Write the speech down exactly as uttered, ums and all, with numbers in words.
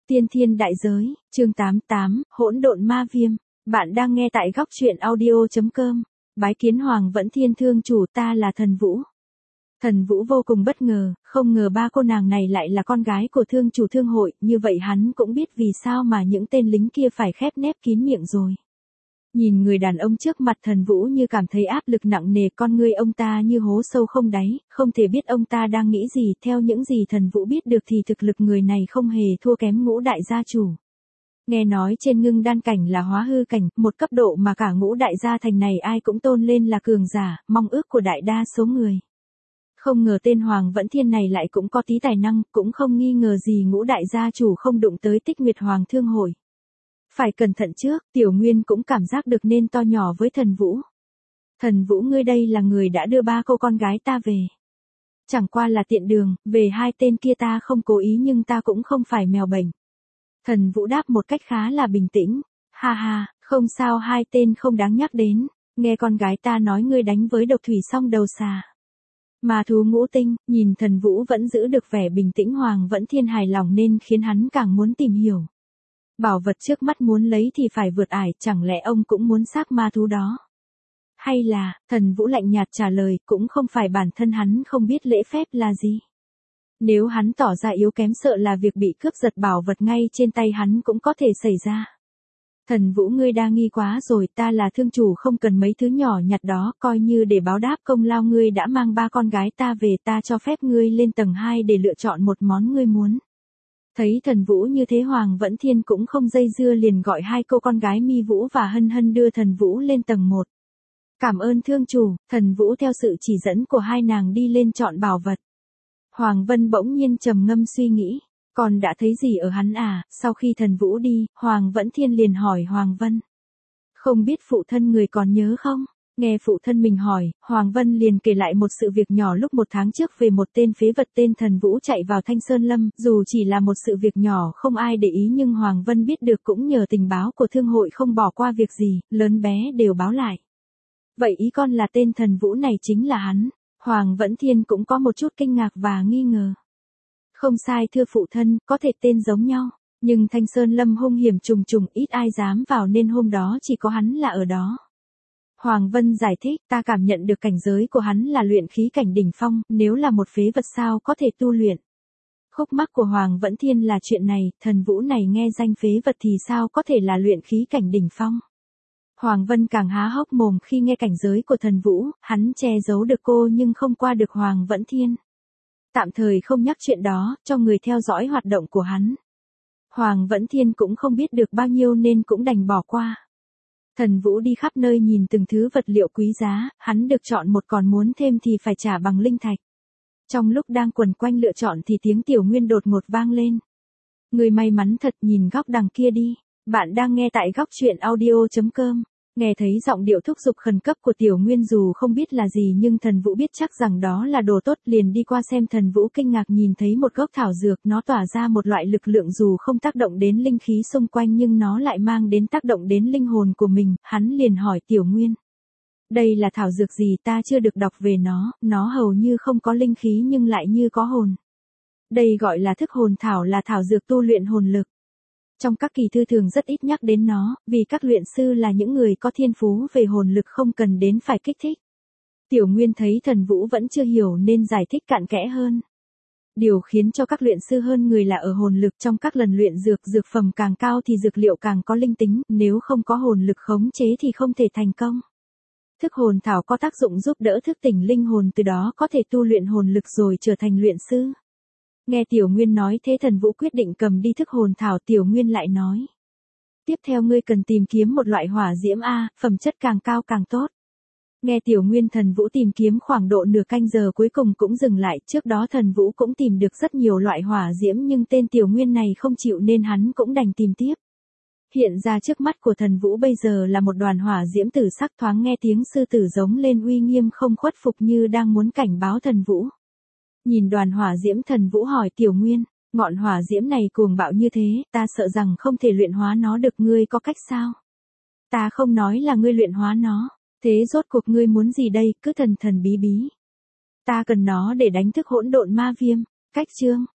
Tiên thiên đại giới, chương tám mươi tám, hỗn độn ma viêm. Bạn đang nghe tại góc truyện audio chấm com. Bái kiến Hoàng Vẫn Thiên thương chủ, ta là Thần Vũ. Thần Vũ vô cùng bất ngờ, không ngờ ba cô nàng này lại là con gái của thương chủ thương hội, như vậy hắn cũng biết vì sao mà những tên lính kia phải khép nép kín miệng rồi. Nhìn người đàn ông trước mặt Thần Vũ như cảm thấy áp lực nặng nề, con ngươi ông ta như hố sâu không đáy, không thể biết ông ta đang nghĩ gì. Theo những gì Thần Vũ biết được thì thực lực người này không hề thua kém ngũ đại gia chủ. Nghe nói trên ngưng đan cảnh là hóa hư cảnh, một cấp độ mà cả ngũ đại gia thành này ai cũng tôn lên là cường giả, mong ước của đại đa số người. Không ngờ tên Hoàng Vẫn Thiên này lại cũng có tí tài năng, cũng không nghi ngờ gì ngũ đại gia chủ không đụng tới Tích Nguyệt Hoàng Thương Hội. Phải cẩn thận trước, Tiểu Nguyên cũng cảm giác được nên to nhỏ với Thần Vũ. Thần Vũ, ngươi đây là người đã đưa ba cô con gái ta về. Chẳng qua là tiện đường, về hai tên kia ta không cố ý nhưng ta cũng không phải mèo bệnh. Thần Vũ đáp một cách khá là bình tĩnh. Ha ha, không sao, hai tên không đáng nhắc đến. Nghe con gái ta nói ngươi đánh với độc thủy song đầu xà. Ma thú ngũ tinh, nhìn Thần Vũ vẫn giữ được vẻ bình tĩnh, Hoàng Vẫn Thiên hài lòng nên khiến hắn càng muốn tìm hiểu. Bảo vật trước mắt muốn lấy thì phải vượt ải, chẳng lẽ ông cũng muốn xác ma thú đó? Hay là, Thần Vũ lạnh nhạt trả lời, cũng không phải bản thân hắn không biết lễ phép là gì. Nếu hắn tỏ ra yếu kém sợ là việc bị cướp giật bảo vật ngay trên tay hắn cũng có thể xảy ra. Thần Vũ, ngươi đa nghi quá rồi, ta là thương chủ không cần mấy thứ nhỏ nhặt đó, coi như để báo đáp công lao ngươi đã mang ba con gái ta về, ta cho phép ngươi lên tầng hai để lựa chọn một món ngươi muốn. Thấy Thần Vũ như thế, Hoàng Vẫn Thiên cũng không dây dưa, liền gọi hai cô con gái Mi Vũ và Hân Hân đưa Thần Vũ lên tầng một. Cảm ơn thương chủ. Thần Vũ theo sự chỉ dẫn của hai nàng đi lên chọn bảo vật. Hoàng Vân bỗng nhiên trầm ngâm suy nghĩ, còn đã thấy gì ở hắn à? Sau khi Thần Vũ đi, Hoàng Vẫn Thiên liền hỏi Hoàng Vân. Không biết phụ thân người còn nhớ không? Nghe phụ thân mình hỏi, Hoàng Vân liền kể lại một sự việc nhỏ lúc một tháng trước về một tên phế vật tên Thần Vũ chạy vào Thanh Sơn Lâm. Dù chỉ là một sự việc nhỏ không ai để ý nhưng Hoàng Vân biết được cũng nhờ tình báo của thương hội không bỏ qua việc gì, lớn bé đều báo lại. Vậy ý con là tên Thần Vũ này chính là hắn? Hoàng Vẫn Thiên cũng có một chút kinh ngạc và nghi ngờ. Không sai thưa phụ thân, có thể tên giống nhau, nhưng Thanh Sơn Lâm hung hiểm trùng trùng, ít ai dám vào nên hôm đó chỉ có hắn là ở đó. Hoàng Vân giải thích, ta cảm nhận được cảnh giới của hắn là luyện khí cảnh đỉnh phong, nếu là một phế vật sao có thể tu luyện. Khúc mắc của Hoàng Vẫn Thiên là chuyện này, Thần Vũ này nghe danh phế vật thì sao có thể là luyện khí cảnh đỉnh phong. Hoàng Vân càng há hốc mồm khi nghe cảnh giới của Thần Vũ, hắn che giấu được cô nhưng không qua được Hoàng Vẫn Thiên. Tạm thời không nhắc chuyện đó, cho người theo dõi hoạt động của hắn. Hoàng Vẫn Thiên cũng không biết được bao nhiêu nên cũng đành bỏ qua. Thần Vũ đi khắp nơi nhìn từng thứ vật liệu quý giá, hắn được chọn một còn muốn thêm thì phải trả bằng linh thạch. Trong lúc đang quần quanh lựa chọn thì tiếng Tiểu Nguyên đột ngột vang lên. Người may mắn thật, nhìn góc đằng kia đi. Bạn đang nghe tại góc truyện audio chấm com. Nghe thấy giọng điệu thúc giục khẩn cấp của Tiểu Nguyên dù không biết là gì nhưng Thần Vũ biết chắc rằng đó là đồ tốt, liền đi qua xem. Thần Vũ kinh ngạc nhìn thấy một gốc thảo dược, nó tỏa ra một loại lực lượng dù không tác động đến linh khí xung quanh nhưng nó lại mang đến tác động đến linh hồn của mình. Hắn liền hỏi Tiểu Nguyên. Đây là thảo dược gì? Ta chưa được đọc về nó, nó hầu như không có linh khí nhưng lại như có hồn. Đây gọi là thức hồn thảo, là thảo dược tu luyện hồn lực. Trong các kỳ thư thường rất ít nhắc đến nó, vì các luyện sư là những người có thiên phú về hồn lực không cần đến phải kích thích. Tiểu Nguyên thấy Thần Vũ vẫn chưa hiểu nên giải thích cặn kẽ hơn. Điều khiến cho các luyện sư hơn người là ở hồn lực, trong các lần luyện dược, dược phẩm càng cao thì dược liệu càng có linh tính, nếu không có hồn lực khống chế thì không thể thành công. Thức hồn thảo có tác dụng giúp đỡ thức tỉnh linh hồn, từ đó có thể tu luyện hồn lực rồi trở thành luyện sư. Nghe Tiểu Nguyên nói thế, Thần Vũ quyết định cầm đi thức hồn thảo. Tiểu Nguyên lại nói. Tiếp theo ngươi cần tìm kiếm một loại hỏa diễm A, phẩm chất càng cao càng tốt. Nghe Tiểu Nguyên, Thần Vũ tìm kiếm khoảng độ nửa canh giờ cuối cùng cũng dừng lại. Trước đó Thần Vũ cũng tìm được rất nhiều loại hỏa diễm nhưng tên Tiểu Nguyên này không chịu nên hắn cũng đành tìm tiếp. Hiện ra trước mắt của Thần Vũ bây giờ là một đoàn hỏa diễm tử sắc, thoáng nghe tiếng sư tử giống lên uy nghiêm không khuất phục như đang muốn cảnh báo Thần Vũ. Nhìn đoàn hỏa diễm, Thần Vũ hỏi Tiểu Nguyên, ngọn hỏa diễm này cuồng bạo như thế, ta sợ rằng không thể luyện hóa nó được, ngươi có cách sao? Ta không nói là ngươi luyện hóa nó, thế rốt cuộc ngươi muốn gì đây, cứ thần thần bí bí. Ta cần nó để đánh thức hỗn độn ma viêm. Cách chương,